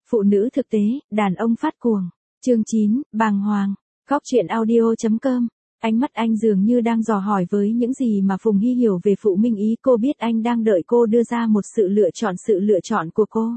Phụ nữ thực tế, đàn ông phát cuồng. Chương 9, bàng hoàng. Góc truyện audio.com. Ánh mắt anh dường như đang dò hỏi với những gì mà Phùng Hy hiểu về Phụ Minh Ý. Cô biết anh đang đợi cô đưa ra một sự lựa chọn của cô.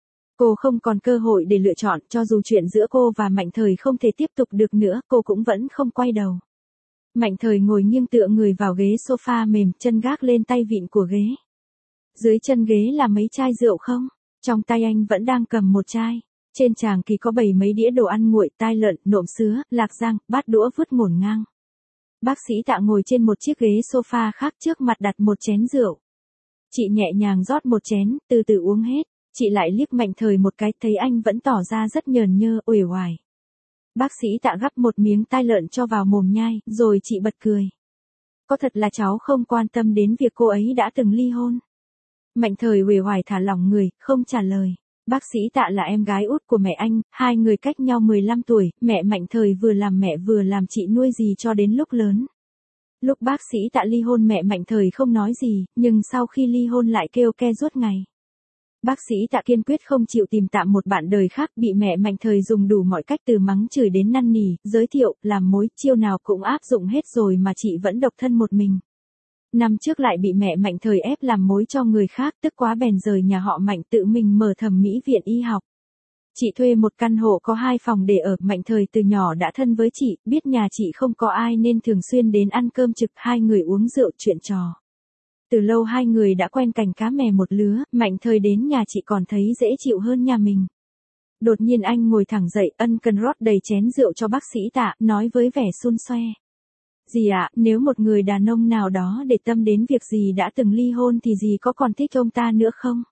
Cô không còn cơ hội để lựa chọn, cho dù chuyện giữa cô và Mạnh Thời không thể tiếp tục được nữa, cô cũng vẫn không quay đầu. Mạnh Thời ngồi nghiêng tựa người vào ghế sofa mềm, chân gác lên tay vịn của ghế. Dưới chân ghế là mấy chai rượu không? Trong tay anh vẫn đang cầm một chai. Trên tràng kỳ có bày mấy đĩa đồ ăn nguội, tai lợn, nộm sứa, lạc rang, bát đũa vứt ngổn ngang. Bác sĩ Tạ ngồi trên một chiếc ghế sofa khác, trước mặt đặt một chén rượu. Chị nhẹ nhàng rót một chén, từ từ uống hết. Chị lại liếc Mạnh Thời một cái, thấy anh vẫn tỏ ra rất nhờn nhơ, uể oải. Bác sĩ Tạ gắp một miếng tai lợn cho vào mồm nhai, rồi chị bật cười. Có thật là cháu không quan tâm đến việc cô ấy đã từng ly hôn? Mạnh Thời uể oải thả lỏng người, không trả lời. Bác sĩ Tạ là em gái út của mẹ anh, hai người cách nhau 15 tuổi, mẹ Mạnh Thời vừa làm mẹ vừa làm chị nuôi dì cho đến lúc lớn. Lúc bác sĩ Tạ ly hôn mẹ Mạnh Thời không nói gì, nhưng sau khi ly hôn lại kêu ke suốt ngày. Bác sĩ Tạ kiên quyết không chịu tìm tạm một bạn đời khác, bị mẹ Mạnh Thời dùng đủ mọi cách từ mắng chửi đến năn nỉ, giới thiệu, làm mối, chiêu nào cũng áp dụng hết rồi mà chị vẫn độc thân một mình. Năm trước lại bị mẹ Mạnh Thời ép làm mối cho người khác, tức quá bèn rời nhà họ Mạnh tự mình mở thẩm mỹ viện y học. Chị thuê một căn hộ có 2 phòng để ở. Mạnh Thời từ nhỏ đã thân với chị, biết nhà chị không có ai nên thường xuyên đến ăn cơm trực, hai người uống rượu chuyện trò. Từ lâu hai người đã quen cành cá mè một lứa, Mạnh Thời đến nhà chị còn thấy dễ chịu hơn nhà mình. Đột nhiên anh ngồi thẳng dậy, ân cần rót đầy chén rượu cho bác sĩ Tạ, nói với vẻ xun xoe. Dì ạ, nếu một người đàn ông nào đó để tâm đến việc dì đã từng ly hôn thì dì có còn thích ông ta nữa không?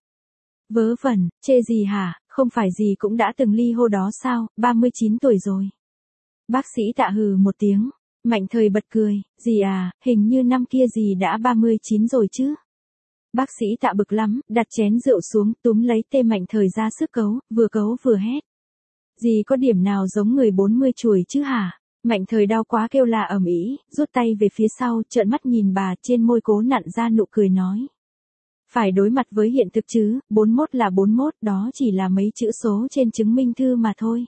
Vớ vẩn, chê gì hả, không phải dì cũng đã từng ly hôn đó sao, 39 tuổi rồi. Bác sĩ Tạ hừ một tiếng. Mạnh Thời bật cười, dì à, hình như năm kia dì đã 39 rồi chứ. Bác sĩ Tạ bực lắm, đặt chén rượu xuống, túm lấy tay Mạnh Thời ra sức cấu vừa hét. Dì có điểm nào giống người 40 chuồi chứ hả? Mạnh Thời đau quá kêu la ầm ĩ, rút tay về phía sau, trợn mắt nhìn bà, trên môi cố nặn ra nụ cười nói. Phải đối mặt với hiện thực chứ, 41 là 41, đó chỉ là mấy chữ số trên chứng minh thư mà thôi.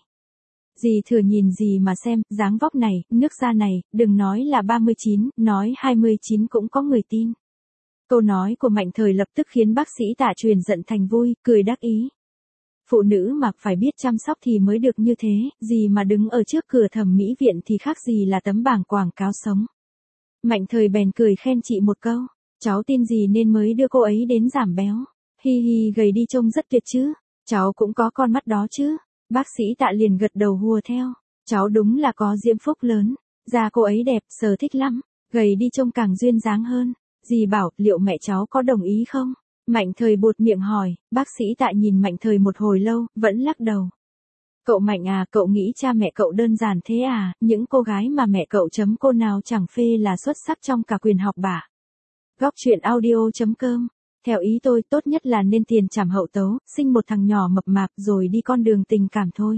Dì thừa nhìn dì mà xem, dáng vóc này, nước da này, đừng nói là 39, nói 29 cũng có người tin. Câu nói của Mạnh Thời lập tức khiến bác sĩ Tạ truyền giận thành vui, cười đắc ý. Phụ nữ mà phải biết chăm sóc thì mới được như thế, dì mà đứng ở trước cửa thẩm mỹ viện thì khác gì là tấm bảng quảng cáo sống. Mạnh Thời bèn cười khen chị một câu, cháu tin gì nên mới đưa cô ấy đến giảm béo. Hi hi, gầy đi trông rất tuyệt chứ, cháu cũng có con mắt đó chứ. Bác sĩ Tạ liền gật đầu hùa theo, cháu đúng là có diễm phúc lớn, da cô ấy đẹp, sờ thích lắm, gầy đi trông càng duyên dáng hơn. Dì bảo, liệu mẹ cháu có đồng ý không? Mạnh Thời buột miệng hỏi, bác sĩ Tạ nhìn Mạnh Thời một hồi lâu, vẫn lắc đầu. Cậu Mạnh à, cậu nghĩ cha mẹ cậu đơn giản thế à, những cô gái mà mẹ cậu chấm cô nào chẳng phê là xuất sắc trong cả quyền học bả. Góc truyện audio.com. Theo ý tôi, tốt nhất là nên tiền trảm hậu tấu, sinh một thằng nhỏ mập mạp rồi đi con đường tình cảm thôi.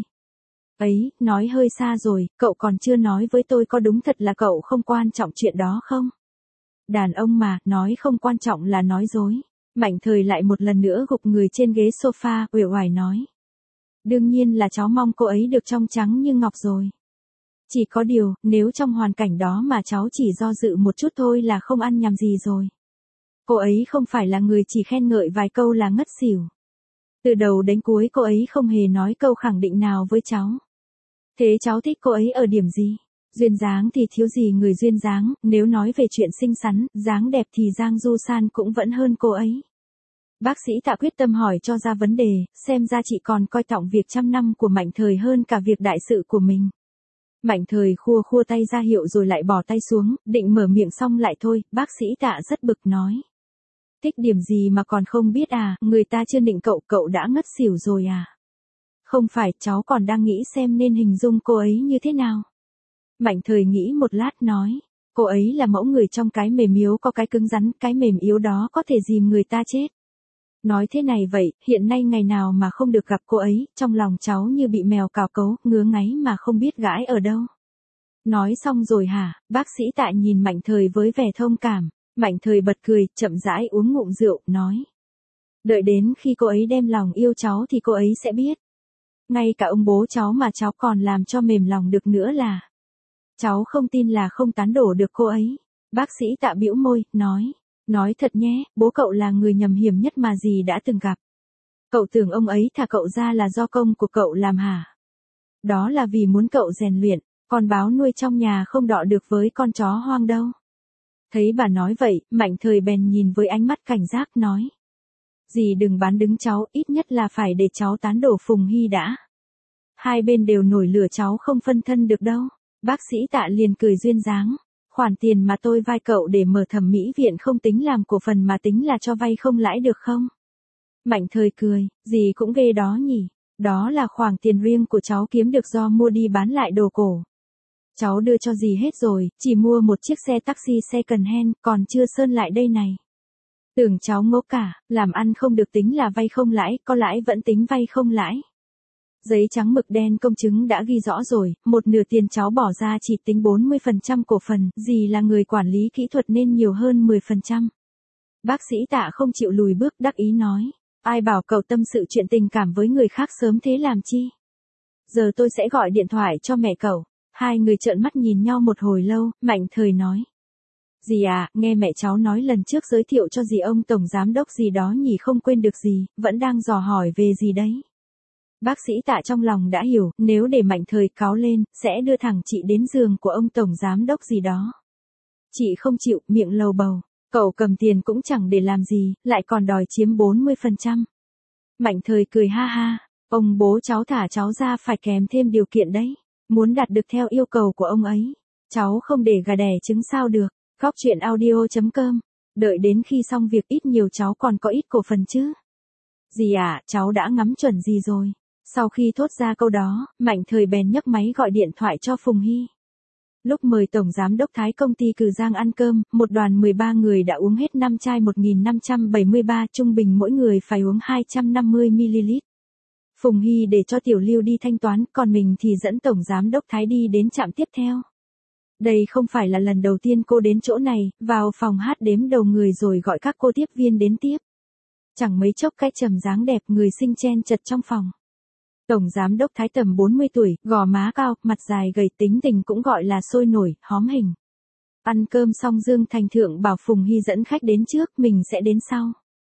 Ấy, nói hơi xa rồi, cậu còn chưa nói với tôi có đúng thật là cậu không quan trọng chuyện đó không? Đàn ông mà, nói không quan trọng là nói dối. Mạnh Thời lại một lần nữa gục người trên ghế sofa, uể oải nói. Đương nhiên là cháu mong cô ấy được trong trắng như ngọc rồi. Chỉ có điều, nếu trong hoàn cảnh đó mà cháu chỉ do dự một chút thôi là không ăn nhầm gì rồi. Cô ấy không phải là người chỉ khen ngợi vài câu là ngất xỉu. Từ đầu đến cuối cô ấy không hề nói câu khẳng định nào với cháu. Thế cháu thích cô ấy ở điểm gì? Duyên dáng thì thiếu gì người duyên dáng, nếu nói về chuyện xinh xắn, dáng đẹp thì Giang Du San cũng vẫn hơn cô ấy. Bác sĩ Tạ quyết tâm hỏi cho ra vấn đề, xem ra chị còn coi trọng việc trăm năm của Mạnh Thời hơn cả việc đại sự của mình. Mạnh Thời khua tay ra hiệu rồi lại bỏ tay xuống, định mở miệng xong lại thôi, bác sĩ Tạ rất bực nói. Thích điểm gì mà còn không biết à, người ta chưa định cậu đã ngất xỉu rồi à? Không phải, cháu còn đang nghĩ xem nên hình dung cô ấy như thế nào. Mạnh Thời nghĩ một lát nói, cô ấy là mẫu người trong cái mềm yếu có cái cứng rắn, cái mềm yếu đó có thể dìm người ta chết. Nói thế này vậy, hiện nay ngày nào mà không được gặp cô ấy, trong lòng cháu như bị mèo cào cấu, ngứa ngáy mà không biết gãi ở đâu. Nói xong rồi hả, bác sĩ Tạ nhìn Mạnh Thời với vẻ thông cảm. Mạnh Thời bật cười, chậm rãi uống ngụm rượu, nói. Đợi đến khi cô ấy đem lòng yêu cháu thì cô ấy sẽ biết. Ngay cả ông bố cháu mà cháu còn làm cho mềm lòng được nữa là. Cháu không tin là không tán đổ được cô ấy. Bác sĩ Tạ bĩu môi, nói thật nhé, bố cậu là người nhầm hiểm nhất mà dì đã từng gặp. Cậu tưởng ông ấy thả cậu ra là do công của cậu làm hả? Đó là vì muốn cậu rèn luyện, con báo nuôi trong nhà không đọ được với con chó hoang đâu. Thấy bà nói vậy, Mạnh Thời bèn nhìn với ánh mắt cảnh giác nói. Dì đừng bán đứng cháu, ít nhất là phải để cháu tán đổ Phùng Hy đã. Hai bên đều nổi lửa cháu không phân thân được đâu. Bác sĩ Tạ liền cười duyên dáng. Khoản tiền mà tôi vay cậu để mở thẩm mỹ viện không tính làm cổ phần mà tính là cho vay không lãi được không? Mạnh Thời cười, dì cũng ghê đó nhỉ. Đó là khoản tiền riêng của cháu kiếm được do mua đi bán lại đồ cổ. Cháu đưa cho dì hết rồi, chỉ mua một chiếc xe taxi second hand, còn chưa sơn lại đây này. Tưởng cháu ngốc cả, làm ăn không được tính là vay không lãi, có lãi vẫn tính vay không lãi. Giấy trắng mực đen công chứng đã ghi rõ rồi, một nửa tiền cháu bỏ ra chỉ tính 40% cổ phần, dì là người quản lý kỹ thuật nên nhiều hơn 10%. Bác sĩ Tạ không chịu lùi bước đắc ý nói, ai bảo cậu tâm sự chuyện tình cảm với người khác sớm thế làm chi. Giờ tôi sẽ gọi điện thoại cho mẹ cậu. Hai người trợn mắt nhìn nhau một hồi lâu, Mạnh Thời nói. Dì à, nghe mẹ cháu nói lần trước giới thiệu cho dì ông tổng giám đốc gì đó nhỉ không quên được gì, vẫn đang dò hỏi về gì đấy. Bác sĩ Tạ trong lòng đã hiểu, nếu để Mạnh Thời cáu lên, sẽ đưa thẳng chị đến giường của ông tổng giám đốc gì đó. Chị không chịu, miệng lầu bầu, cậu cầm tiền cũng chẳng để làm gì, lại còn đòi chiếm 40%. Mạnh Thời cười ha ha, ông bố cháu thả cháu ra phải kèm thêm điều kiện đấy. Muốn đạt được theo yêu cầu của ông ấy, cháu không để gà đẻ trứng sao được. Góc chuyện audio.com. Đợi đến khi xong việc ít nhiều cháu còn có ít cổ phần chứ. Dì à, cháu đã ngắm chuẩn gì rồi. Sau khi thốt ra câu đó, Mạnh Thời bèn nhấc máy gọi điện thoại cho Phùng Hy. Lúc mời Tổng Giám đốc Thái công ty Cử Giang ăn cơm, một đoàn 13 người đã uống hết 5 chai 1573, trung bình mỗi người phải uống 250ml. Phùng Hy để cho Tiểu Lưu đi thanh toán, còn mình thì dẫn Tổng Giám đốc Thái đi đến trạm tiếp theo. Đây không phải là lần đầu tiên cô đến chỗ này, vào phòng hát đếm đầu người rồi gọi các cô tiếp viên đến tiếp. Chẳng mấy chốc cái trầm dáng đẹp người xinh chen chật trong phòng. Tổng Giám đốc Thái tầm 40 tuổi, gò má cao, mặt dài gầy tính tình cũng gọi là sôi nổi, hóm hình. Ăn cơm xong Dương Thành Thượng bảo Phùng Hy dẫn khách đến trước, mình sẽ đến sau.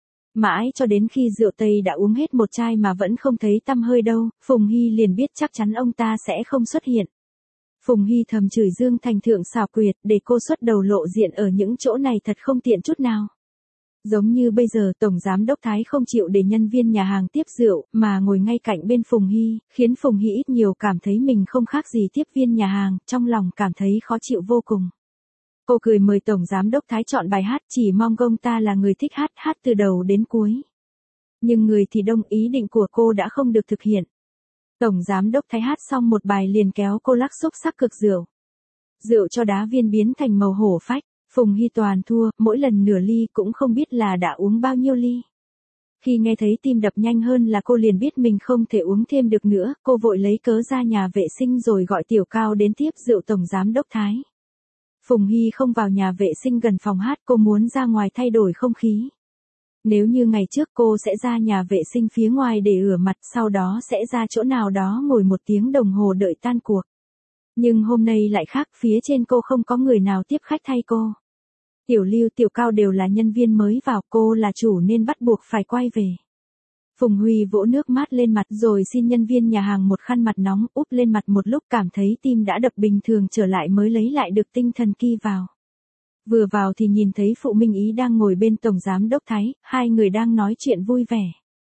Mãi cho đến khi rượu Tây đã uống hết một chai mà vẫn không thấy tăm hơi đâu, Phùng Hy liền biết chắc chắn ông ta sẽ không xuất hiện. Phùng Hy thầm chửi Dương Thành Thượng xảo quyệt, để cô xuất đầu lộ diện ở những chỗ này thật không tiện chút nào. Giống như bây giờ Tổng Giám đốc Thái không chịu để nhân viên nhà hàng tiếp rượu, mà ngồi ngay cạnh bên Phùng Hy, khiến Phùng Hy ít nhiều cảm thấy mình không khác gì tiếp viên nhà hàng, trong lòng cảm thấy khó chịu vô cùng. Cô cười mời Tổng Giám đốc Thái chọn bài hát, chỉ mong ông ta là người thích hát từ đầu đến cuối. Nhưng người thì đông, ý định của cô đã không được thực hiện. Tổng Giám đốc Thái hát xong một bài liền kéo cô lắc xúc sắc cực rượu. Rượu cho đá viên biến thành màu hổ phách, Phùng Hy toàn thua, mỗi lần nửa ly cũng không biết là đã uống bao nhiêu ly. Khi nghe thấy tim đập nhanh hơn là cô liền biết mình không thể uống thêm được nữa, cô vội lấy cớ ra nhà vệ sinh rồi gọi Tiểu Cao đến tiếp rượu Tổng Giám đốc Thái. Phùng Hy không vào nhà vệ sinh gần phòng hát, cô muốn ra ngoài thay đổi không khí. Nếu như ngày trước cô sẽ ra nhà vệ sinh phía ngoài để rửa mặt, sau đó sẽ ra chỗ nào đó ngồi 1 tiếng đồng hồ đợi tan cuộc. Nhưng hôm nay lại khác, phía trên cô không có người nào tiếp khách thay cô. Tiểu Lưu, Tiểu Cao đều là nhân viên mới vào, cô là chủ nên bắt buộc phải quay về. Phùng Huy vỗ nước mát lên mặt rồi xin nhân viên nhà hàng một khăn mặt nóng úp lên mặt một lúc, cảm thấy tim đã đập bình thường trở lại mới lấy lại được tinh thần kỳ vào. Vừa vào thì nhìn thấy Phụ Minh Ý đang ngồi bên Tổng Giám đốc Thái, hai người đang nói chuyện vui vẻ.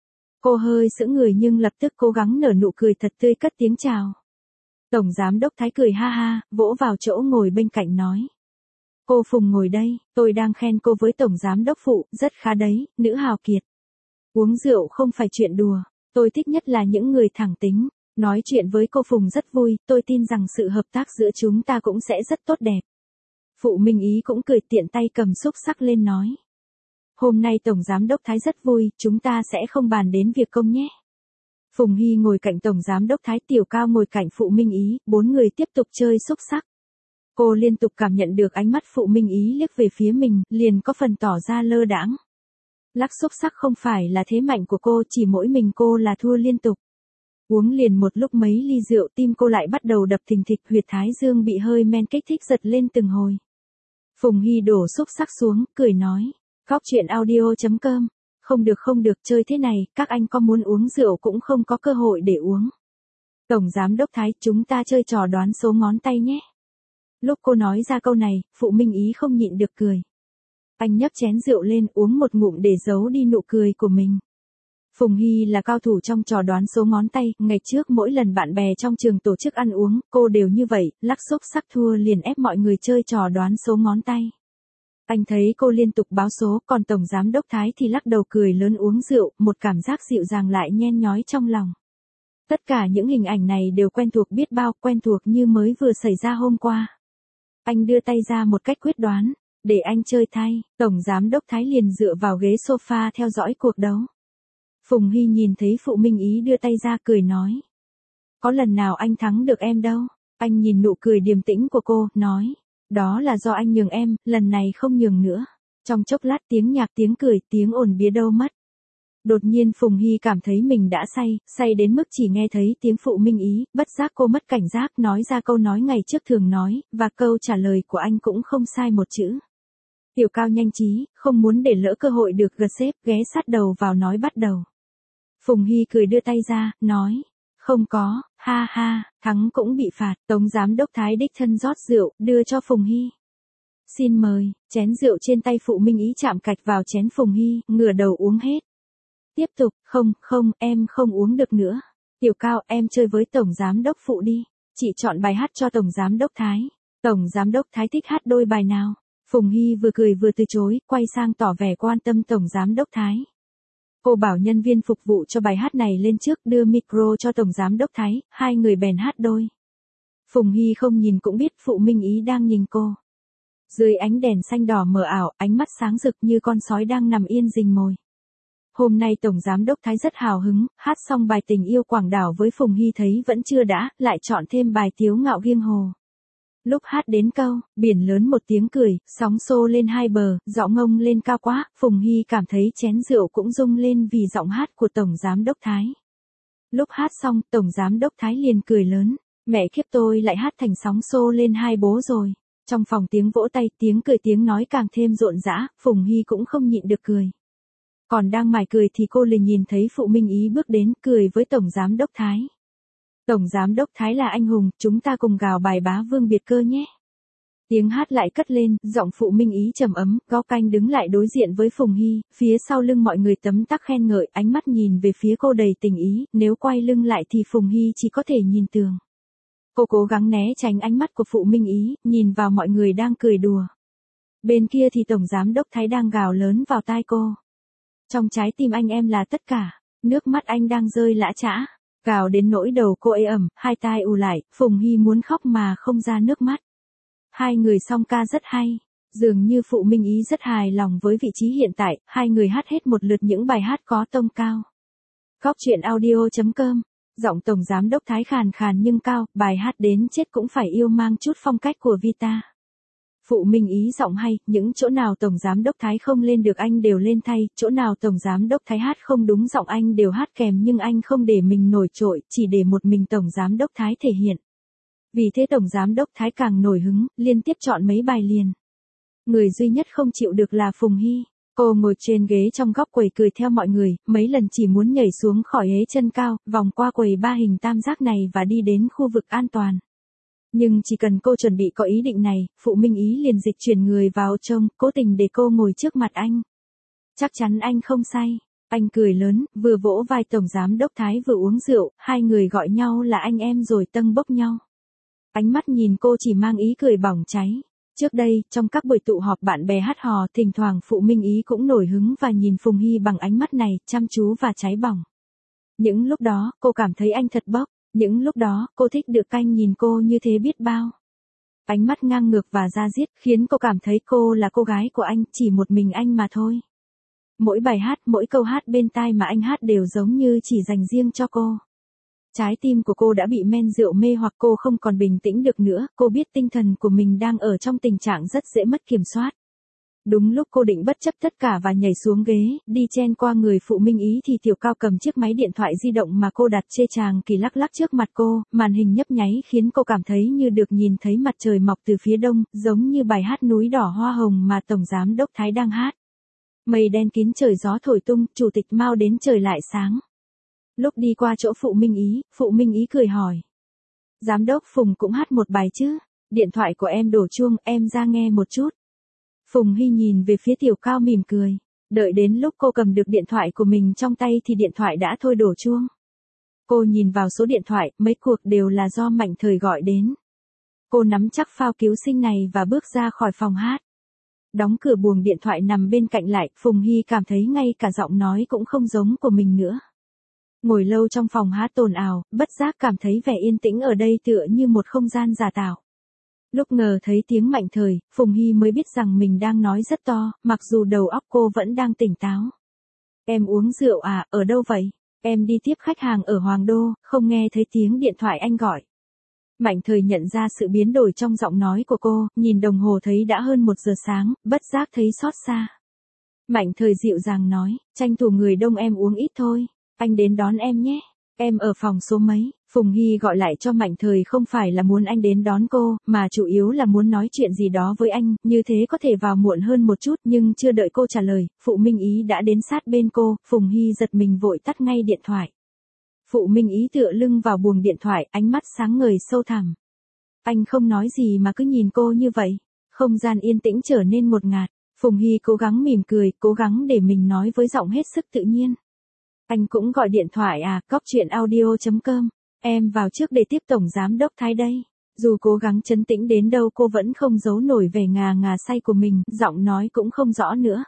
Cô hơi sững người nhưng lập tức cố gắng nở nụ cười thật tươi cất tiếng chào. Tổng Giám đốc Thái cười ha ha, vỗ vào chỗ ngồi bên cạnh nói. Cô Phùng ngồi đây, tôi đang khen cô với Tổng Giám đốc Phụ, rất khá đấy, nữ hào kiệt. Uống rượu không phải chuyện đùa, tôi thích nhất là những người thẳng tính. Nói chuyện với cô Phùng rất vui, tôi tin rằng sự hợp tác giữa chúng ta cũng sẽ rất tốt đẹp. Phụ Minh Ý cũng cười tiện tay cầm xúc sắc lên nói. Hôm nay Tổng Giám đốc Thái rất vui, chúng ta sẽ không bàn đến việc công nhé. Phùng Hy ngồi cạnh Tổng Giám đốc Thái, Tiểu Cao ngồi cạnh Phụ Minh Ý, 4 người tiếp tục chơi xúc sắc. Cô liên tục cảm nhận được ánh mắt Phụ Minh Ý liếc về phía mình, liền có phần tỏ ra lơ đãng. Lắc xúc sắc không phải là thế mạnh của cô, chỉ mỗi mình cô là thua liên tục. Uống liền một lúc mấy ly rượu tim cô lại bắt đầu đập thình thịch, huyệt thái dương bị hơi men kích thích giật lên từng hồi. Phùng Hy đổ xúc xắc xuống, cười nói. Góc chuyện audio.com. Không được, chơi thế này, các anh có muốn uống rượu cũng không có cơ hội để uống. Tổng Giám Đốc Thái, chúng ta chơi trò đoán số ngón tay nhé. Lúc cô nói ra câu này, Phụ Minh Ý không nhịn được cười. Anh nhấp chén rượu lên uống một ngụm để giấu đi nụ cười của mình. Phùng Hy là cao thủ trong trò đoán số ngón tay, ngày trước mỗi lần bạn bè trong trường tổ chức ăn uống, cô đều như vậy, lắc xúc sắc thua liền ép mọi người chơi trò đoán số ngón tay. Anh thấy cô liên tục báo số, còn Tổng Giám Đốc Thái thì lắc đầu cười lớn uống rượu, một cảm giác dịu dàng lại nhen nhói trong lòng. Tất cả những hình ảnh này đều quen thuộc biết bao, quen thuộc như mới vừa xảy ra hôm qua. Anh đưa tay ra một cách quyết đoán, để anh chơi thay, Tổng Giám Đốc Thái liền dựa vào ghế sofa theo dõi cuộc đấu. Phùng Hy nhìn thấy Phụ Minh Ý đưa tay ra cười nói. Có lần nào anh thắng được em đâu. Anh nhìn nụ cười điềm tĩnh của cô, nói. Đó là do anh nhường em, lần này không nhường nữa. Trong chốc lát tiếng nhạc tiếng cười, tiếng ồn bía đâu mất. Đột nhiên Phùng Hy cảm thấy mình đã say đến mức chỉ nghe thấy tiếng Phụ Minh Ý, bất giác cô mất cảnh giác nói ra câu nói ngày trước thường nói, và câu trả lời của anh cũng không sai một chữ. Tiểu Cao nhanh trí, không muốn để lỡ cơ hội được gật xếp, ghé sát đầu vào nói bắt đầu. Phùng Hy cười đưa tay ra, nói. Không có, ha ha, thắng cũng bị phạt. Tổng Giám Đốc Thái đích thân rót rượu, đưa cho Phùng Hy. Xin mời, chén rượu trên tay Phụ Minh Ý chạm cạch vào chén Phùng Hy, ngửa đầu uống hết. Tiếp tục, không, em không uống được nữa. Tiểu Cao, em chơi với Tổng Giám Đốc Phụ đi. Chị chọn bài hát cho Tổng Giám Đốc Thái. Tổng Giám Đốc Thái thích hát đôi bài nào? Phùng Hy vừa cười vừa từ chối, quay sang tỏ vẻ quan tâm Tổng Giám Đốc Thái. Cô bảo nhân viên phục vụ cho bài hát này lên trước đưa micro cho Tổng Giám Đốc Thái, hai người bèn hát đôi. Phùng Hy không nhìn cũng biết Phụ Minh Ý đang nhìn cô. Dưới ánh đèn xanh đỏ mờ ảo, ánh mắt sáng rực như con sói đang nằm yên rình mồi. Hôm nay Tổng Giám Đốc Thái rất hào hứng, hát xong bài Tình Yêu Quảng Đảo với Phùng Hy thấy vẫn chưa đã, lại chọn thêm bài Tiếu Ngạo Nghiêng Hồ. Lúc hát đến câu, biển lớn một tiếng cười, sóng xô lên hai bờ, giọng ngông lên cao quá, Phùng Hy cảm thấy chén rượu cũng rung lên vì giọng hát của Tổng Giám Đốc Thái. Lúc hát xong, Tổng Giám Đốc Thái liền cười lớn, mẹ kiếp tôi lại hát thành sóng xô lên hai bố rồi. Trong phòng tiếng vỗ tay, tiếng cười tiếng nói càng thêm rộn rã, Phùng Hy cũng không nhịn được cười. Còn đang mải cười thì cô liền nhìn thấy Phụ Minh Ý bước đến, cười với Tổng Giám Đốc Thái. Tổng Giám Đốc Thái là anh hùng, chúng ta cùng gào bài Bá Vương Biệt Cơ nhé. Tiếng hát lại cất lên, giọng Phụ Minh Ý trầm ấm, Gao Canh đứng lại đối diện với Phùng Hy, phía sau lưng mọi người tấm tắc khen ngợi, ánh mắt nhìn về phía cô đầy tình ý, nếu quay lưng lại thì Phùng Hy chỉ có thể nhìn tường. Cô cố gắng né tránh ánh mắt của Phụ Minh Ý, nhìn vào mọi người đang cười đùa. Bên kia thì Tổng Giám Đốc Thái đang gào lớn vào tai cô. Trong trái tim anh em là tất cả, nước mắt anh đang rơi lã chã. Gào đến nỗi đầu cô ê ẩm, hai tai ù lại, Phùng Hy muốn khóc mà không ra nước mắt. Hai người song ca rất hay. Dường như Phụ Minh Ý rất hài lòng với vị trí hiện tại, hai người hát hết một lượt những bài hát có tông cao. Góc chuyện audio.com. Giọng Tổng Giám Đốc Thái khàn khàn nhưng cao, bài hát đến chết cũng phải yêu mang chút phong cách của Vita. Phụ Minh Ý giọng hay, những chỗ nào Tổng Giám Đốc Thái không lên được anh đều lên thay, chỗ nào Tổng Giám Đốc Thái hát không đúng giọng anh đều hát kèm nhưng anh không để mình nổi trội, chỉ để một mình Tổng Giám Đốc Thái thể hiện. Vì thế Tổng Giám Đốc Thái càng nổi hứng, liên tiếp chọn mấy bài liền. Người duy nhất không chịu được là Phùng Hy. Cô ngồi trên ghế trong góc quầy cười theo mọi người, mấy lần chỉ muốn nhảy xuống khỏi ghế chân cao, vòng qua quầy ba hình tam giác này và đi đến khu vực an toàn. Nhưng chỉ cần cô chuẩn bị có ý định này, Phụ Minh Ý liền dịch chuyển người vào trông, cố tình để cô ngồi trước mặt anh. Chắc chắn anh không say. Anh cười lớn, vừa vỗ vai Tổng Giám Đốc Thái vừa uống rượu, hai người gọi nhau là anh em rồi tâng bốc nhau. Ánh mắt nhìn cô chỉ mang ý cười bỏng cháy. Trước đây, trong các buổi tụ họp bạn bè hát hò, thỉnh thoảng Phụ Minh Ý cũng nổi hứng và nhìn Phùng Hy bằng ánh mắt này, chăm chú và cháy bỏng. Những lúc đó, cô cảm thấy anh thật bốc. Những lúc đó, cô thích được canh nhìn cô như thế biết bao. Ánh mắt ngang ngược và da diết khiến cô cảm thấy cô là cô gái của anh, chỉ một mình anh mà thôi. Mỗi bài hát, mỗi câu hát bên tai mà anh hát đều giống như chỉ dành riêng cho cô. Trái tim của cô đã bị men rượu mê hoặc cô không còn bình tĩnh được nữa, cô biết tinh thần của mình đang ở trong tình trạng rất dễ mất kiểm soát. Đúng lúc cô định bất chấp tất cả và nhảy xuống ghế, đi chen qua người phụ Minh Ý thì Tiểu Cao cầm chiếc máy điện thoại di động mà cô đặt chê chàng kỳ lắc lắc trước mặt cô, màn hình nhấp nháy khiến cô cảm thấy như được nhìn thấy mặt trời mọc từ phía đông, giống như bài hát núi đỏ hoa hồng mà Tổng Giám đốc Thái đang hát. Mây đen kín trời gió thổi tung, Chủ tịch Mao đến trời lại sáng. Lúc đi qua chỗ phụ Minh Ý cười hỏi. Giám đốc Phùng cũng hát một bài chứ, điện thoại của em đổ chuông, em ra nghe một chút. Phùng Hy nhìn về phía Tiểu Cao mỉm cười. Đợi đến lúc cô cầm được điện thoại của mình trong tay thì điện thoại đã thôi đổ chuông. Cô nhìn vào số điện thoại, mấy cuộc đều là do Mạnh Thời gọi đến. Cô nắm chắc phao cứu sinh này và bước ra khỏi phòng hát. Đóng cửa buồng điện thoại nằm bên cạnh lại, Phùng Hy cảm thấy ngay cả giọng nói cũng không giống của mình nữa. Ngồi lâu trong phòng hát ồn ào, bất giác cảm thấy vẻ yên tĩnh ở đây tựa như một không gian giả tạo. Lúc ngờ thấy tiếng Mạnh Thời, Phùng Hy mới biết rằng mình đang nói rất to, mặc dù đầu óc cô vẫn đang tỉnh táo. Em uống rượu à, ở đâu vậy? Em đi tiếp khách hàng ở Hoàng Đô, không nghe thấy tiếng điện thoại anh gọi. Mạnh Thời nhận ra sự biến đổi trong giọng nói của cô, nhìn đồng hồ thấy đã hơn 1 giờ sáng, bất giác thấy xót xa. Mạnh Thời dịu dàng nói, tranh thủ người đông em uống ít thôi, anh đến đón em nhé. Em ở phòng số mấy? Phùng Hy gọi lại cho Mạnh Thời không phải là muốn anh đến đón cô, mà chủ yếu là muốn nói chuyện gì đó với anh, như thế có thể vào muộn hơn một chút, nhưng chưa đợi cô trả lời, Phụ Minh Ý đã đến sát bên cô, Phùng Hy giật mình vội tắt ngay điện thoại. Phụ Minh Ý tựa lưng vào buồng điện thoại, ánh mắt sáng ngời sâu thẳm. Anh không nói gì mà cứ nhìn cô như vậy. Không gian yên tĩnh trở nên ngột ngạt. Phùng Hy cố gắng mỉm cười, cố gắng để mình nói với giọng hết sức tự nhiên. Anh cũng gọi điện thoại à, coctruyện.audio.com. Em vào trước để tiếp Tổng Giám đốc Thái đây. Dù cố gắng trấn tĩnh đến đâu cô vẫn không giấu nổi vẻ ngà ngà say của mình, giọng nói cũng không rõ nữa.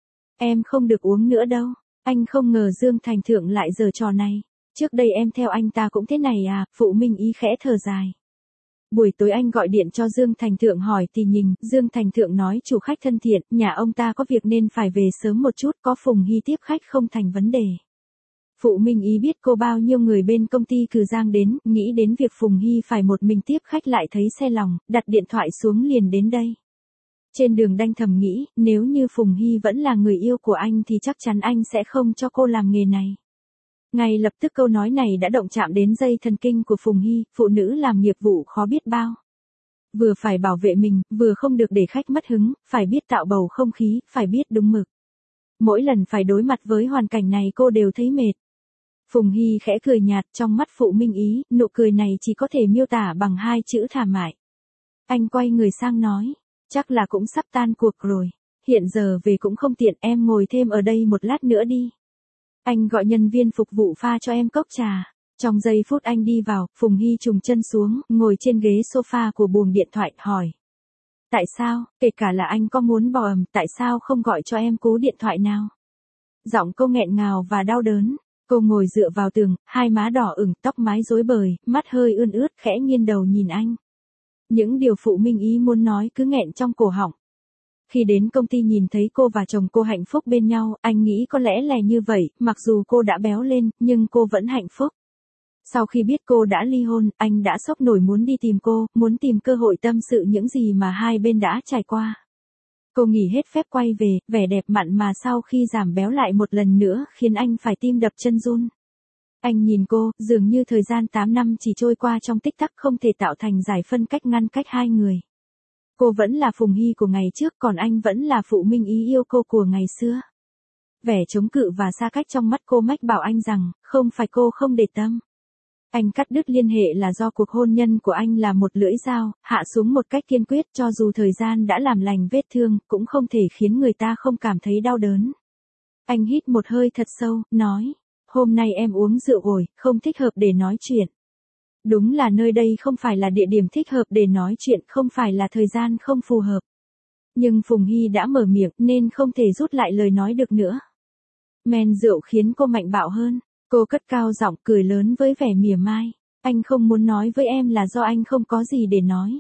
Em không được uống nữa đâu. Anh không ngờ Dương Thành Thượng lại giở trò này. Trước đây em theo anh ta cũng thế này à, Phụ Minh Ý khẽ thở dài. Buổi tối anh gọi điện cho Dương Thành Thượng hỏi thì nhìn, Dương Thành Thượng nói chủ khách thân thiện, nhà ông ta có việc nên phải về sớm một chút, có Phùng Hy tiếp khách không thành vấn đề. Phụ Minh Ý biết cô bao nhiêu người bên công ty Cừ Giang đến, nghĩ đến việc Phùng Hy phải một mình tiếp khách lại thấy xe lòng, đặt điện thoại xuống liền đến đây. Trên đường đanh thầm nghĩ, nếu như Phùng Hy vẫn là người yêu của anh thì chắc chắn anh sẽ không cho cô làm nghề này. Ngay lập tức câu nói này đã động chạm đến dây thần kinh của Phùng Hy, phụ nữ làm nghiệp vụ khó biết bao. Vừa phải bảo vệ mình, vừa không được để khách mất hứng, phải biết tạo bầu không khí, phải biết đúng mực. Mỗi lần phải đối mặt với hoàn cảnh này cô đều thấy mệt. Phùng Hy khẽ cười nhạt, trong mắt Phụ Minh Ý, nụ cười này chỉ có thể miêu tả bằng 2 chữ thảm mại. Anh quay người sang nói, chắc là cũng sắp tan cuộc rồi. Hiện giờ về cũng không tiện, em ngồi thêm ở đây một lát nữa đi. Anh gọi nhân viên phục vụ pha cho em cốc trà. Trong giây phút anh đi vào, Phùng Hy trùng chân xuống, ngồi trên ghế sofa của buồng điện thoại, hỏi. Tại sao, kể cả là anh có muốn bỏ ầm, tại sao không gọi cho em cú điện thoại nào? Giọng cô nghẹn ngào và đau đớn. Cô ngồi dựa vào tường, hai má đỏ ửng, tóc mái rối bời, mắt hơi ươn ướt, khẽ nghiêng đầu nhìn anh. Những điều Phụ Minh Ý muốn nói cứ nghẹn trong cổ họng. Khi đến công ty nhìn thấy cô và chồng cô hạnh phúc bên nhau, anh nghĩ có lẽ là như vậy, mặc dù cô đã béo lên, nhưng cô vẫn hạnh phúc. Sau khi biết cô đã ly hôn, anh đã sốc nổi muốn đi tìm cô, muốn tìm cơ hội tâm sự những gì mà hai bên đã trải qua. Cô nghỉ hết phép quay về, vẻ đẹp mặn mà sau khi giảm béo lại một lần nữa khiến anh phải tim đập chân run. Anh nhìn cô, dường như thời gian 8 năm chỉ trôi qua trong tích tắc không thể tạo thành giải phân cách ngăn cách hai người. Cô vẫn là Phùng Hy của ngày trước, còn anh vẫn là Phụ Minh Ý yêu cô của ngày xưa. Vẻ chống cự và xa cách trong mắt cô mách bảo anh rằng, không phải cô không để tâm. Anh cắt đứt liên hệ là do cuộc hôn nhân của anh là một lưỡi dao, hạ xuống một cách kiên quyết, cho dù thời gian đã làm lành vết thương, cũng không thể khiến người ta không cảm thấy đau đớn. Anh hít một hơi thật sâu, nói, hôm nay em uống rượu rồi, không thích hợp để nói chuyện. Đúng là nơi đây không phải là địa điểm thích hợp để nói chuyện, không phải là thời gian không phù hợp. Nhưng Phùng Hy đã mở miệng nên không thể rút lại lời nói được nữa. Men rượu khiến cô mạnh bạo hơn. Cô cất cao giọng cười lớn với vẻ mỉa mai. Anh không muốn nói với em là do anh không có gì để nói.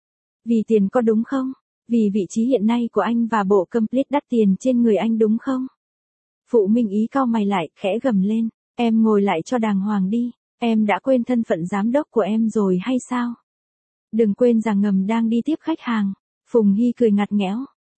Vì tiền có đúng không? Vì vị trí hiện nay của anh và bộ complete đắt tiền trên người anh đúng không? Phụ Minh Ý cau mày lại, khẽ gầm lên. Em ngồi lại cho đàng hoàng đi. Em đã quên thân phận giám đốc của em rồi hay sao? Đừng quên rằng ngầm đang đi tiếp khách hàng. Phùng Hy cười ngặt nghẽo.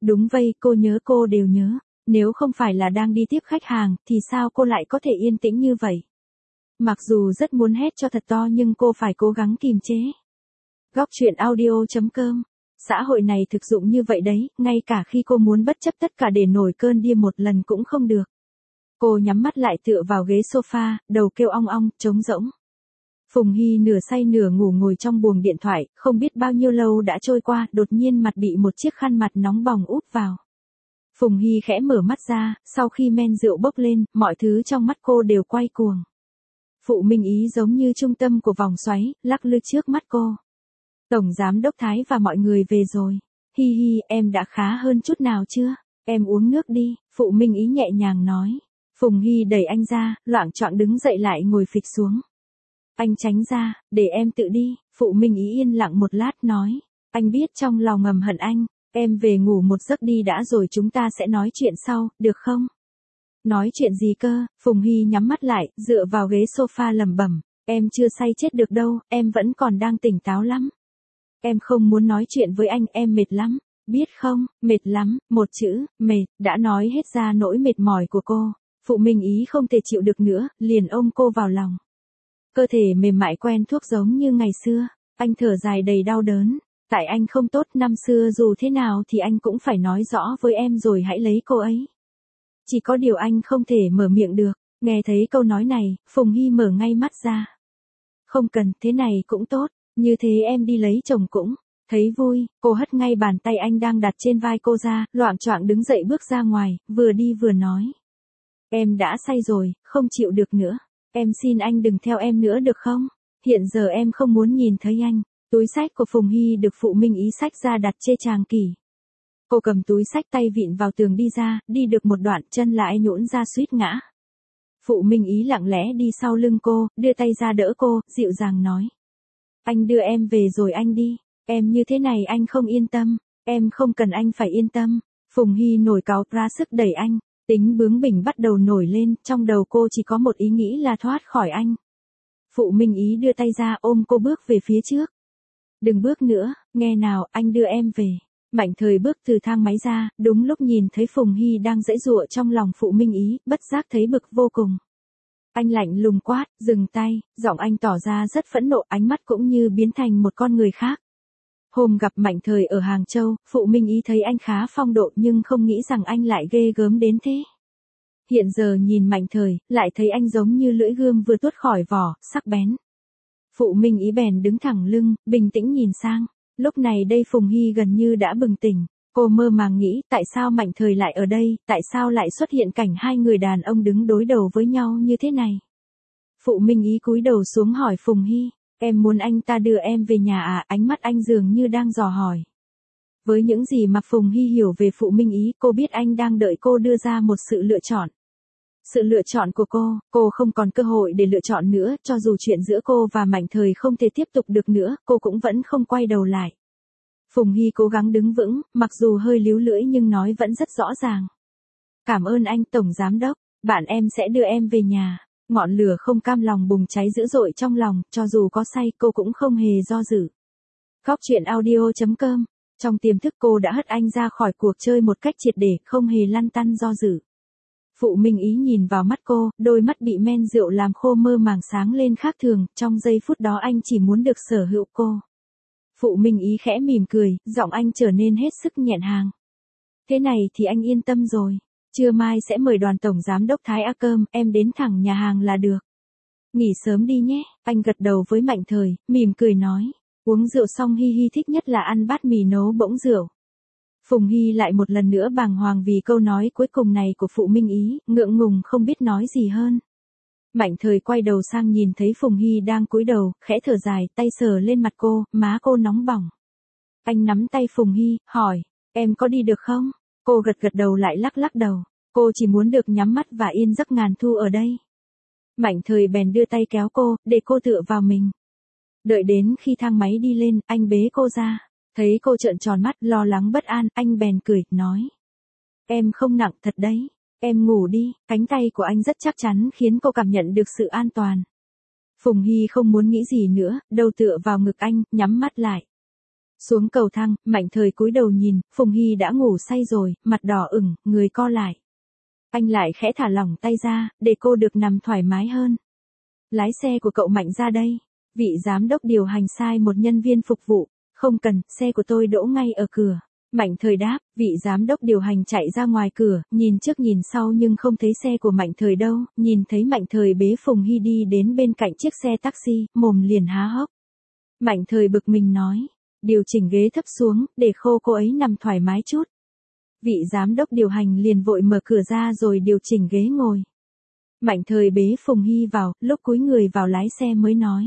Đúng vậy, cô nhớ, cô đều nhớ. Nếu không phải là đang đi tiếp khách hàng, thì sao cô lại có thể yên tĩnh như vậy? Mặc dù rất muốn hét cho thật to nhưng cô phải cố gắng kìm chế. Góc truyện audio.com. Xã hội này thực dụng như vậy đấy, ngay cả khi cô muốn bất chấp tất cả để nổi cơn điên một lần cũng không được. Cô nhắm mắt lại tựa vào ghế sofa, đầu kêu ong ong, trống rỗng. Phùng Hy nửa say nửa ngủ ngồi trong buồng điện thoại, không biết bao nhiêu lâu đã trôi qua, đột nhiên mặt bị một chiếc khăn mặt nóng bỏng úp vào. Phùng Hy khẽ mở mắt ra, sau khi men rượu bốc lên, mọi thứ trong mắt cô đều quay cuồng. Phụ Minh Ý giống như trung tâm của vòng xoáy, lắc lư trước mắt cô. Tổng giám đốc Thái và mọi người về rồi. Hi hi, em đã khá hơn chút nào chưa? Em uống nước đi, Phụ Minh Ý nhẹ nhàng nói. Phùng Hy đẩy anh ra, loạng choạng đứng dậy lại ngồi phịch xuống. Anh tránh ra, để em tự đi, Phụ Minh Ý yên lặng một lát nói. Anh biết trong lòng ngầm hận anh, em về ngủ một giấc đi đã rồi chúng ta sẽ nói chuyện sau, được không? Nói chuyện gì cơ? Phùng Hy nhắm mắt lại, dựa vào ghế sofa lẩm bẩm. Em chưa say chết được đâu, em vẫn còn đang tỉnh táo lắm. Em không muốn nói chuyện với anh, em mệt lắm. Biết không, mệt lắm, một chữ, mệt, đã nói hết ra nỗi mệt mỏi của cô. Phụ Minh Ý không thể chịu được nữa, liền ôm cô vào lòng. Cơ thể mềm mại quen thuốc giống như ngày xưa, anh thở dài đầy đau đớn. Tại anh không tốt, năm xưa dù thế nào thì anh cũng phải nói rõ với em rồi hãy lấy cô ấy. Chỉ có điều anh không thể mở miệng được. Nghe thấy câu nói này, Phùng Hy mở ngay mắt ra. Không cần, thế này cũng tốt, như thế em đi lấy chồng cũng thấy vui. Cô hất ngay bàn tay anh đang đặt trên vai cô ra, loạng choạng đứng dậy bước ra ngoài, vừa đi vừa nói. Em đã say rồi, không chịu được nữa. Em xin anh đừng theo em nữa được không? Hiện giờ em không muốn nhìn thấy anh. Túi xách của Phùng Hy được Phụ Minh Ý xách ra đặt trên tràng kỷ. Cô cầm túi xách tay vịn vào tường đi ra, đi được một đoạn chân lại nhũn ra suýt ngã. Phụ Minh Ý lặng lẽ đi sau lưng cô, đưa tay ra đỡ cô, dịu dàng nói. Anh đưa em về rồi anh đi, em như thế này anh không yên tâm, em không cần anh phải yên tâm. Phùng Hy nổi cáu ra sức đẩy anh, tính bướng bỉnh bắt đầu nổi lên, trong đầu cô chỉ có một ý nghĩ là thoát khỏi anh. Phụ Minh Ý đưa tay ra ôm cô bước về phía trước. Đừng bước nữa, nghe nào, anh đưa em về. Mạnh Thời bước từ thang máy ra, đúng lúc nhìn thấy Phùng Hy đang giãy giụa trong lòng Phụ Minh Ý, bất giác thấy bực vô cùng. Anh lạnh lùng quát, dừng tay, giọng anh tỏ ra rất phẫn nộ, ánh mắt cũng như biến thành một con người khác. Hôm gặp Mạnh Thời ở Hàng Châu, Phụ Minh Ý thấy anh khá phong độ nhưng không nghĩ rằng anh lại ghê gớm đến thế. Hiện giờ nhìn Mạnh Thời, lại thấy anh giống như lưỡi gươm vừa tuốt khỏi vỏ, sắc bén. Phụ Minh Ý bèn đứng thẳng lưng, bình tĩnh nhìn sang. Lúc này đây Phùng Hy gần như đã bừng tỉnh. Cô mơ màng nghĩ tại sao Mạnh Thời lại ở đây, tại sao lại xuất hiện cảnh hai người đàn ông đứng đối đầu với nhau như thế này. Phụ Minh Ý cúi đầu xuống hỏi Phùng Hy, em muốn anh ta đưa em về nhà à? Ánh mắt anh dường như đang dò hỏi. Với những gì mà Phùng Hy hiểu về Phụ Minh Ý, cô biết anh đang đợi cô đưa ra một sự lựa chọn. Sự lựa chọn của cô không còn cơ hội để lựa chọn nữa, cho dù chuyện giữa cô và Mạnh Thời không thể tiếp tục được nữa, cô cũng vẫn không quay đầu lại. Phùng Hy cố gắng đứng vững, mặc dù hơi líu lưỡi nhưng nói vẫn rất rõ ràng. Cảm ơn anh Tổng Giám Đốc, bạn em sẽ đưa em về nhà. Ngọn lửa không cam lòng bùng cháy dữ dội trong lòng, cho dù có say cô cũng không hề do dự. Góc truyện audio.com. Trong tiềm thức cô đã hất anh ra khỏi cuộc chơi một cách triệt để, không hề lăn tăn do dự. Phụ Minh Ý nhìn vào mắt cô, đôi mắt bị men rượu làm khô mơ màng sáng lên khác thường, trong giây phút đó anh chỉ muốn được sở hữu cô. Phụ Minh Ý khẽ mỉm cười, giọng anh trở nên hết sức nhẹn hàng. Thế này thì anh yên tâm rồi, trưa mai sẽ mời đoàn Tổng Giám Đốc Thái ăn cơm, em đến thẳng nhà hàng là được. Nghỉ sớm đi nhé, anh gật đầu với Mạnh Thời, mỉm cười nói. Uống rượu xong Hi Hi thích nhất là ăn bát mì nấu bỗng rượu. Phùng Hy lại một lần nữa bàng hoàng vì câu nói cuối cùng này của Phụ Minh Ý, ngượng ngùng không biết nói gì hơn. Mạnh Thời quay đầu sang nhìn thấy Phùng Hy đang cúi đầu, khẽ thở dài, tay sờ lên mặt cô, má cô nóng bỏng. Anh nắm tay Phùng Hy, hỏi, em có đi được không? Cô gật gật đầu lại lắc lắc đầu, cô chỉ muốn được nhắm mắt và yên giấc ngàn thu ở đây. Mạnh Thời bèn đưa tay kéo cô, để cô tựa vào mình. Đợi đến khi thang máy đi lên, anh bế cô ra. Thấy cô trợn tròn mắt, lo lắng bất an, anh bèn cười, nói. Em không nặng thật đấy, em ngủ đi, cánh tay của anh rất chắc chắn khiến cô cảm nhận được sự an toàn. Phùng Hy không muốn nghĩ gì nữa, đầu tựa vào ngực anh, nhắm mắt lại. Xuống cầu thang, Mạnh Thời cúi đầu nhìn, Phùng Hy đã ngủ say rồi, mặt đỏ ửng, người co lại. Anh lại khẽ thả lỏng tay ra, để cô được nằm thoải mái hơn. Lái xe của cậu Mạnh ra đây. Vị giám đốc điều hành sai một nhân viên phục vụ. Không cần, xe của tôi đỗ ngay ở cửa. Mạnh Thời đáp, vị giám đốc điều hành chạy ra ngoài cửa, nhìn trước nhìn sau nhưng không thấy xe của Mạnh Thời đâu, nhìn thấy Mạnh Thời bế Phùng Hy đi đến bên cạnh chiếc xe taxi, mồm liền há hốc. Mạnh Thời bực mình nói, điều chỉnh ghế thấp xuống, để cô ấy nằm thoải mái chút. Vị giám đốc điều hành liền vội mở cửa ra rồi điều chỉnh ghế ngồi. Mạnh Thời bế Phùng Hy vào, lúc cúi người vào lái xe mới nói.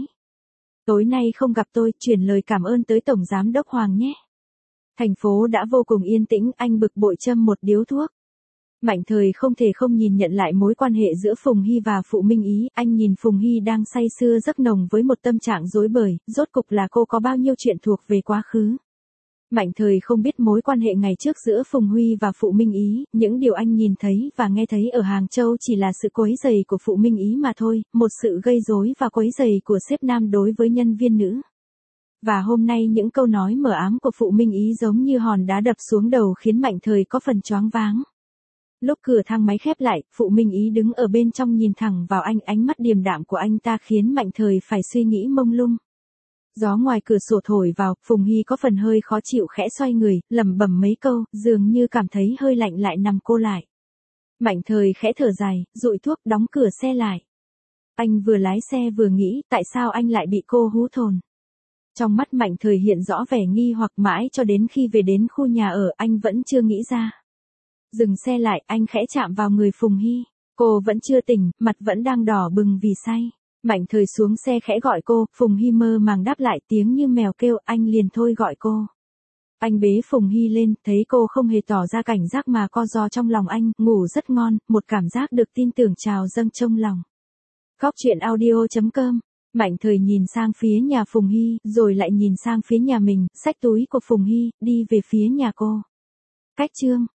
Tối nay không gặp tôi, chuyển lời cảm ơn tới Tổng Giám đốc Hoàng nhé. Thành phố đã vô cùng yên tĩnh, anh bực bội châm một điếu thuốc. Mạnh Thời không thể không nhìn nhận lại mối quan hệ giữa Phùng Hy và Phụ Minh Ý, anh nhìn Phùng Hy đang say sưa giấc nồng với một tâm trạng rối bời, rốt cục là cô có bao nhiêu chuyện thuộc về quá khứ. Mạnh Thời không biết mối quan hệ ngày trước giữa Phùng Huy và Phụ Minh Ý, những điều anh nhìn thấy và nghe thấy ở Hàng Châu chỉ là sự quấy rầy của Phụ Minh Ý mà thôi, một sự gây rối và quấy rầy của sếp nam đối với nhân viên nữ. Và hôm nay những câu nói mờ ám của Phụ Minh Ý giống như hòn đá đập xuống đầu khiến Mạnh Thời có phần choáng váng. Lúc cửa thang máy khép lại, Phụ Minh Ý đứng ở bên trong nhìn thẳng vào anh, ánh mắt điềm đạm của anh ta khiến Mạnh Thời phải suy nghĩ mông lung. Gió ngoài cửa sổ thổi vào, Phùng Hy có phần hơi khó chịu khẽ xoay người, lẩm bẩm mấy câu, dường như cảm thấy hơi lạnh lại nằm cô lại. Mạnh Thời khẽ thở dài, dụi thuốc đóng cửa xe lại. Anh vừa lái xe vừa nghĩ, tại sao anh lại bị cô hú hồn. Trong mắt Mạnh Thời hiện rõ vẻ nghi hoặc mãi cho đến khi về đến khu nhà ở anh vẫn chưa nghĩ ra. Dừng xe lại, anh khẽ chạm vào người Phùng Hy. Cô vẫn chưa tỉnh, mặt vẫn đang đỏ bừng vì say. Mạnh Thời xuống xe khẽ gọi cô, Phùng Hy mơ màng đáp lại tiếng như mèo kêu, anh liền thôi gọi cô. Anh bế Phùng Hy lên, thấy cô không hề tỏ ra cảnh giác mà co ro trong lòng anh, ngủ rất ngon, một cảm giác được tin tưởng trào dâng trong lòng. Cóc.audio.com. Mạnh Thời nhìn sang phía nhà Phùng Hy, rồi lại nhìn sang phía nhà mình, xách túi của Phùng Hy, đi về phía nhà cô. Cách chương